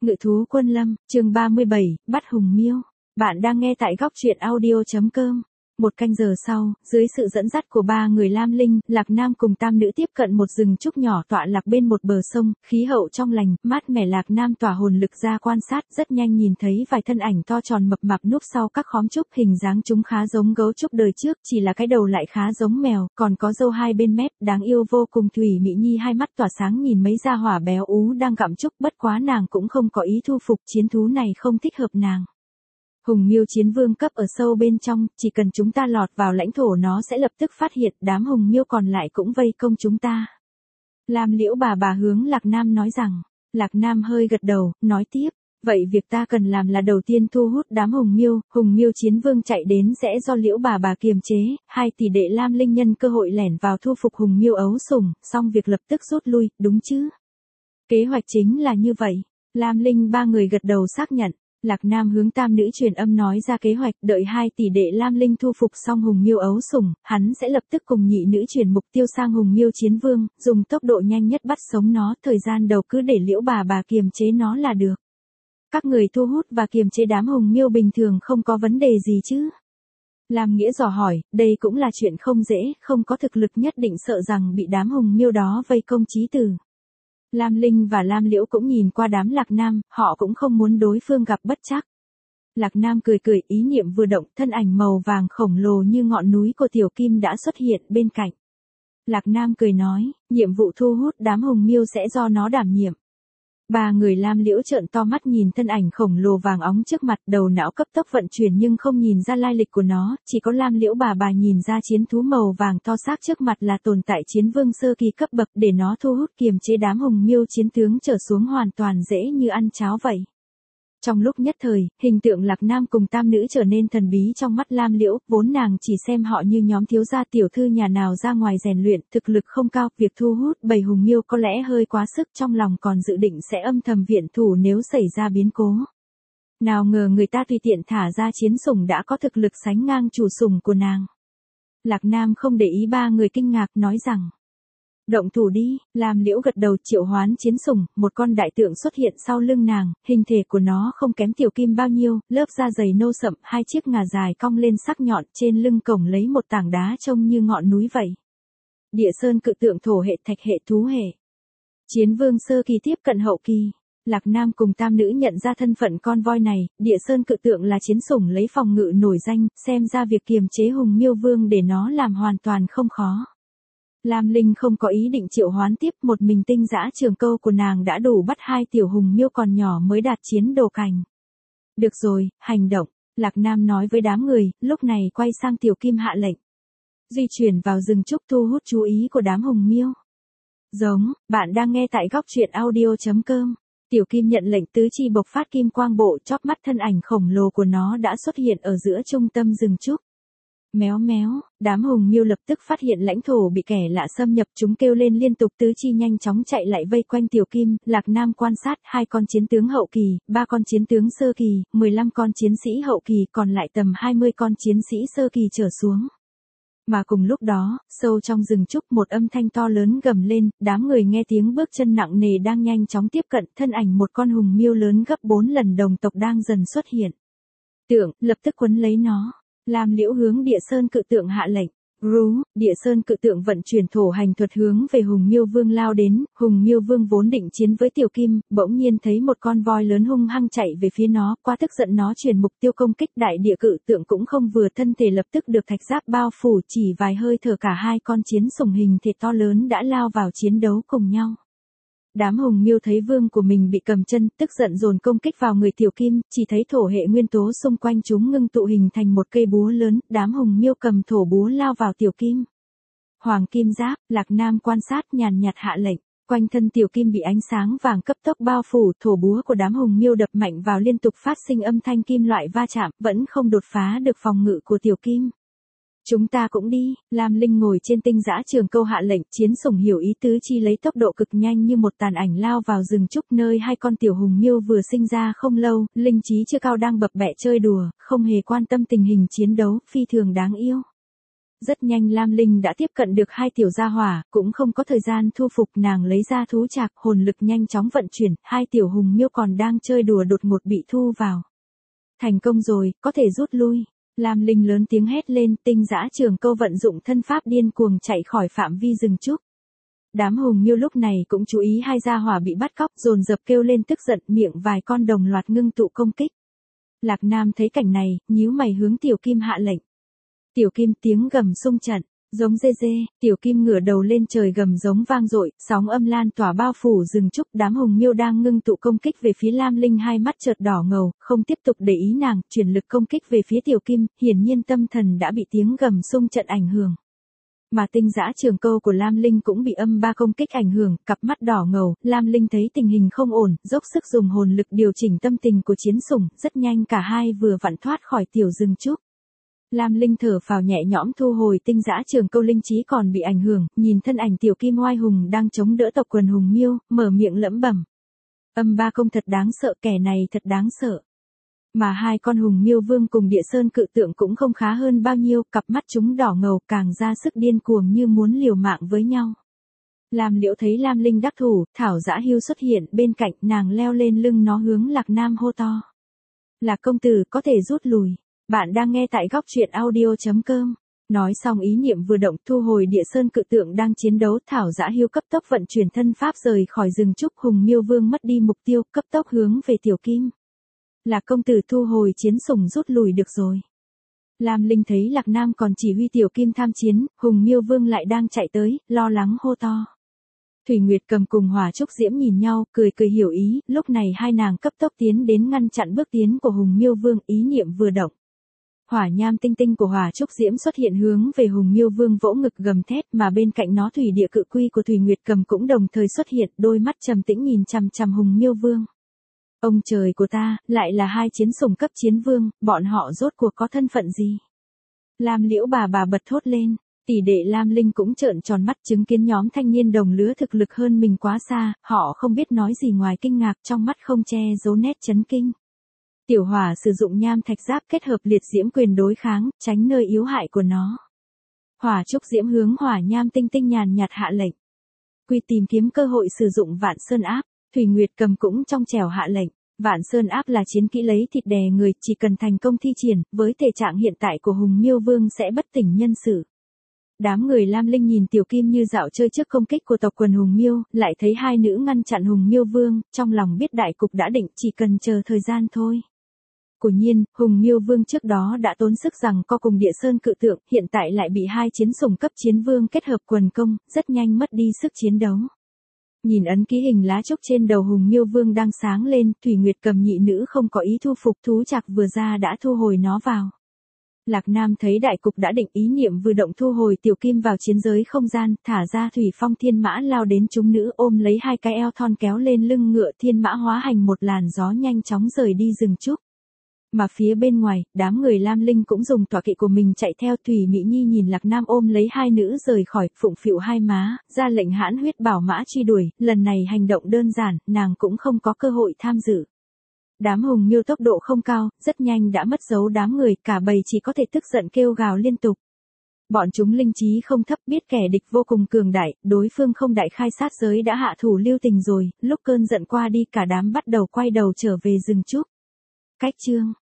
Ngự thú quân lâm, chương 37, bắt hùng miêu. Bạn đang nghe tại góc truyện audio.com. Một canh giờ sau, dưới sự dẫn dắt của ba người Lam Linh, Lạc Nam cùng tam nữ tiếp cận một rừng trúc nhỏ tọa lạc bên một bờ sông, khí hậu trong lành, mát mẻ. Lạc Nam tỏa hồn lực ra quan sát, rất nhanh nhìn thấy vài thân ảnh to tròn mập mạp núp sau các khóm trúc, hình dáng chúng khá giống gấu trúc đời trước, chỉ là cái đầu lại khá giống mèo, còn có râu hai bên mép, đáng yêu vô cùng. Thủy Mỹ Nhi hai mắt tỏa sáng nhìn mấy gia hỏa béo ú đang gặm trúc, bất quá nàng cũng không có ý thu phục, chiến thú này không thích hợp nàng. Hùng miêu chiến vương cấp ở sâu bên trong, chỉ cần chúng ta lọt vào lãnh thổ nó sẽ lập tức phát hiện, đám hùng miêu còn lại cũng vây công chúng ta. Lam Liễu bà hướng Lạc Nam nói rằng. Lạc Nam hơi gật đầu, nói tiếp, vậy việc ta cần làm là đầu tiên thu hút đám hùng miêu chiến vương chạy đến sẽ do Liễu bà kiềm chế, hai tỷ đệ Lam Linh nhân cơ hội lẻn vào thu phục hùng miêu ấu sủng, xong việc lập tức rút lui, đúng chứ? Kế hoạch chính là như vậy. Lam Linh ba người gật đầu xác nhận. Lạc Nam hướng tam nữ truyền âm nói ra kế hoạch, đợi hai tỷ đệ Lam Linh thu phục xong hùng miêu ấu sủng, hắn sẽ lập tức cùng nhị nữ chuyển mục tiêu sang hùng miêu chiến vương, dùng tốc độ nhanh nhất bắt sống nó, thời gian đầu cứ để Liễu bà kiềm chế nó là được. Các người thu hút và kiềm chế đám hùng miêu bình thường không có vấn đề gì chứ? Lam Nghĩa dò hỏi, đây cũng là chuyện không dễ, không có thực lực nhất định sợ rằng bị đám hùng miêu đó vây công chí tử. Lam Linh và Lam Liễu cũng nhìn qua đám Lạc Nam, họ cũng không muốn đối phương gặp bất trắc. Lạc Nam cười, ý niệm vừa động, thân ảnh màu vàng khổng lồ như ngọn núi của Tiểu Kim đã xuất hiện bên cạnh. Lạc Nam cười nói, nhiệm vụ thu hút đám hùng miêu sẽ do nó đảm nhiệm. Ba người Lam Liễu trợn to mắt nhìn thân ảnh khổng lồ vàng óng trước mặt, đầu não cấp tốc vận chuyển nhưng không nhìn ra lai lịch của nó, chỉ có Lam Liễu bà nhìn ra chiến thú màu vàng to xác trước mặt là tồn tại chiến vương sơ kỳ cấp bậc, để nó thu hút kiềm chế đám hùng miêu chiến tướng trở xuống hoàn toàn dễ như ăn cháo vậy. Trong lúc nhất thời, hình tượng Lạc Nam cùng tam nữ trở nên thần bí trong mắt Lam Liễu, vốn nàng chỉ xem họ như nhóm thiếu gia tiểu thư nhà nào ra ngoài rèn luyện, thực lực không cao, việc thu hút bầy hùng miêu có lẽ hơi quá sức, trong lòng còn dự định sẽ âm thầm viện thủ nếu xảy ra biến cố. Nào ngờ người ta tùy tiện thả ra chiến sủng đã có thực lực sánh ngang chủ sủng của nàng. Lạc Nam không để ý ba người kinh ngạc nói rằng. Động thủ đi, Lam Liễu gật đầu triệu hoán chiến sủng, một con đại tượng xuất hiện sau lưng nàng, hình thể của nó không kém Tiểu Kim bao nhiêu, lớp da dày nâu sậm, hai chiếc ngà dài cong lên sắc nhọn, trên lưng cổng lấy một tảng đá trông như ngọn núi vậy. Địa sơn cự tượng thổ hệ thạch hệ thú hệ. Chiến vương sơ kỳ tiếp cận hậu kỳ. Lạc Nam cùng tam nữ nhận ra thân phận con voi này, địa sơn cự tượng là chiến sủng lấy phòng ngự nổi danh, xem ra việc kiềm chế hùng miêu vương để nó làm hoàn toàn không khó. Lam Linh không có ý định triệu hoán tiếp, một mình tinh dã trường câu của nàng đã đủ bắt hai tiểu hùng miêu còn nhỏ mới đạt chiến đồ cảnh. Được rồi, hành động, Lạc Nam nói với đám người, lúc này quay sang Tiểu Kim hạ lệnh. Di chuyển vào rừng trúc thu hút chú ý của đám hùng miêu. Giống, bạn đang nghe tại góc truyện audio.com. Tiểu Kim nhận lệnh tứ chi bộc phát kim quang bộ, chóp mắt thân ảnh khổng lồ của nó đã xuất hiện ở giữa trung tâm rừng trúc. Méo méo, đám hùng miêu lập tức phát hiện lãnh thổ bị kẻ lạ xâm nhập, chúng kêu lên liên tục, tứ chi nhanh chóng chạy lại vây quanh Tiểu Kim. Lạc Nam quan sát, 2 con chiến tướng hậu kỳ, 3 con chiến tướng sơ kỳ, 15 con chiến sĩ hậu kỳ, còn lại tầm 20 con chiến sĩ sơ kỳ trở xuống. Mà cùng lúc đó, sâu trong rừng trúc một âm thanh to lớn gầm lên, đám người nghe tiếng bước chân nặng nề đang nhanh chóng tiếp cận, thân ảnh một con hùng miêu lớn gấp 4 lần đồng tộc đang dần xuất hiện. Tượng, lập tức quấn lấy nó. Lam Liễu hướng địa sơn cự tượng hạ lệnh. Rú, địa sơn cự tượng vận chuyển thổ hành thuật hướng về hùng miêu vương lao đến, hùng miêu vương vốn định chiến với Tiểu Kim, bỗng nhiên thấy một con voi lớn hung hăng chạy về phía nó, quá tức giận nó chuyển mục tiêu công kích, đại địa cự tượng cũng không vừa, thân thể lập tức được thạch giáp bao phủ, chỉ vài hơi thở cả 2 con chiến sủng hình thể to lớn đã lao vào chiến đấu cùng nhau. Đám hùng miêu thấy vương của mình bị cầm chân, tức giận dồn công kích vào người Tiểu Kim, chỉ thấy thổ hệ nguyên tố xung quanh chúng ngưng tụ hình thành một cây búa lớn, đám hùng miêu cầm thổ búa lao vào Tiểu Kim. Hoàng kim giáp, Lạc Nam quan sát nhàn nhạt hạ lệnh, quanh thân Tiểu Kim bị ánh sáng vàng cấp tốc bao phủ, thổ búa của đám hùng miêu đập mạnh vào liên tục phát sinh âm thanh kim loại va chạm, vẫn không đột phá được phòng ngự của Tiểu Kim. Chúng ta cũng đi, Lam Linh ngồi trên tinh dã trường câu hạ lệnh, chiến sủng hiểu ý tứ chi lấy tốc độ cực nhanh như một tàn ảnh lao vào rừng trúc nơi 2 con tiểu hùng miêu vừa sinh ra không lâu, linh trí chưa cao đang bập bẹ chơi đùa, không hề quan tâm tình hình chiến đấu, phi thường đáng yêu. Rất nhanh Lam Linh đã tiếp cận được hai tiểu gia hỏa, cũng không có thời gian thu phục, nàng lấy ra thú trạc, hồn lực nhanh chóng vận chuyển, hai tiểu hùng miêu còn đang chơi đùa đột ngột bị thu vào. Thành công rồi, có thể rút lui. Lam Linh lớn tiếng hét lên, Tinh Dã Trường Câu vận dụng thân pháp điên cuồng chạy khỏi phạm vi rừng trúc. Đám hùng miêu lúc này cũng chú ý hai gia hỏa bị bắt cóc, dồn dập kêu lên tức giận, miệng vài con đồng loạt ngưng tụ công kích. Lạc Nam thấy cảnh này, nhíu mày hướng Tiểu Kim hạ lệnh. Tiểu Kim tiếng gầm xung trận, giống dê dê, Tiểu Kim ngửa đầu lên trời gầm giống vang dội, sóng âm lan tỏa bao phủ rừng trúc, đám hùng miêu đang ngưng tụ công kích về phía Lam Linh hai mắt chợt đỏ ngầu, không tiếp tục để ý nàng, chuyển lực công kích về phía Tiểu Kim, hiển nhiên tâm thần đã bị tiếng gầm xung trận ảnh hưởng. Mà Tinh Dã Trường Câu của Lam Linh cũng bị âm ba công kích ảnh hưởng, cặp mắt đỏ ngầu, Lam Linh thấy tình hình không ổn, dốc sức dùng hồn lực điều chỉnh tâm tình của chiến sủng, rất nhanh cả hai vừa vặn thoát khỏi tiểu rừng trúc. Lam Linh thở phào nhẹ nhõm thu hồi Tinh Dã Trường Câu, linh trí còn bị ảnh hưởng, nhìn thân ảnh Tiểu Kim oai hùng đang chống đỡ tộc quần hùng miêu, mở miệng lẩm bẩm. Âm ba công thật đáng sợ, kẻ này thật đáng sợ. Mà hai con hùng miêu vương cùng Địa Sơn Cự Tượng cũng không khá hơn bao nhiêu, cặp mắt chúng đỏ ngầu càng ra sức điên cuồng như muốn liều mạng với nhau. Lam Liễu thấy Lam Linh đắc thủ, Thảo Dã Hưu xuất hiện bên cạnh, nàng leo lên lưng nó hướng Lạc Nam hô to. Lạc công tử có thể rút lui. Bạn đang nghe tại góc truyện audio.com. Nói xong ý niệm vừa động, thu hồi Địa Sơn Cự Tượng đang chiến đấu, Thảo Dã Hưu cấp tốc vận chuyển thân pháp rời khỏi rừng trúc, hùng miêu vương mất đi mục tiêu, cấp tốc hướng về Tiểu Kim. Lạc công tử thu hồi chiến sủng, rút lui được rồi. Lam Linh thấy Lạc Nam còn chỉ huy Tiểu Kim tham chiến, hùng miêu vương lại đang chạy tới, lo lắng hô to. Thủy Nguyệt Cầm cùng Hỏa Trúc Diễm nhìn nhau, cười cười hiểu ý, lúc này hai nàng cấp tốc tiến đến ngăn chặn bước tiến của hùng miêu vương, ý niệm vừa động. Hỏa nham tinh tinh của Hỏa Trúc Diễm xuất hiện hướng về hùng miêu vương vỗ ngực gầm thét, mà bên cạnh nó thủy địa cự quy của Thủy Nguyệt Cầm cũng đồng thời xuất hiện, đôi mắt trầm tĩnh nhìn chằm chằm hùng miêu vương. Ông trời của ta, lại là hai chiến sủng cấp chiến vương, bọn họ rốt cuộc có thân phận gì? Lam Liễu bà bật thốt lên, tỷ đệ Lam Linh cũng trợn tròn mắt chứng kiến nhóm thanh niên đồng lứa thực lực hơn mình quá xa, họ không biết nói gì ngoài kinh ngạc, trong mắt không che giấu nét chấn kinh. Tiểu Hỏa sử dụng nham thạch giáp kết hợp liệt diễm quyền đối kháng, tránh nơi yếu hại của nó. Hỏa Trúc Diễm hướng Hỏa nham tinh tinh nhàn nhạt hạ lệnh. Quy tìm kiếm cơ hội sử dụng Vạn Sơn áp. Thủy Nguyệt Cầm cũng trong trẻo hạ lệnh. Vạn Sơn áp là chiến kỹ lấy thịt đè người, chỉ cần thành công thi triển, với thể trạng hiện tại của hùng miêu vương sẽ bất tỉnh nhân sự. Đám người Lam Linh nhìn Tiểu Kim như dạo chơi trước công kích của tộc quần hùng miêu, lại thấy hai nữ ngăn chặn hùng miêu vương, trong lòng biết đại cục đã định, chỉ cần chờ thời gian thôi. Quả nhiên, hùng miêu vương trước đó đã tốn sức rằng co cùng Địa Sơn Cự Tượng, hiện tại lại bị hai chiến sủng cấp chiến vương kết hợp quần công, rất nhanh mất đi sức chiến đấu. Nhìn ấn ký hình lá trúc trên đầu hùng miêu vương đang sáng lên, Thủy Nguyệt Cầm nhị nữ không có ý thu phục, thú trạc vừa ra đã thu hồi nó vào. Lạc Nam thấy đại cục đã định, ý niệm vừa động thu hồi Tiểu Kim vào chiến giới không gian, thả ra Thủy Phong Thiên Mã lao đến chúng nữ, ôm lấy hai cái eo thon kéo lên lưng ngựa, thiên mã hóa thành một làn gió nhanh chóng rời đi rừng trúc. Mà phía bên ngoài, đám người Lam Linh cũng dùng tọa kỵ của mình chạy theo. Thủy Mỹ Nhi nhìn Lạc Nam ôm lấy hai nữ rời khỏi, phụng phịu hai má, ra lệnh hãn huyết bảo mã truy đuổi, lần này hành động đơn giản, nàng cũng không có cơ hội tham dự. Đám hùng miêu tốc độ không cao, rất nhanh đã mất dấu đám người, cả bầy chỉ có thể tức giận kêu gào liên tục. Bọn chúng linh trí không thấp, biết kẻ địch vô cùng cường đại, đối phương không đại khai sát giới đã hạ thủ lưu tình rồi, lúc cơn giận qua đi cả đám bắt đầu quay đầu trở về rừng trúc. Cách chương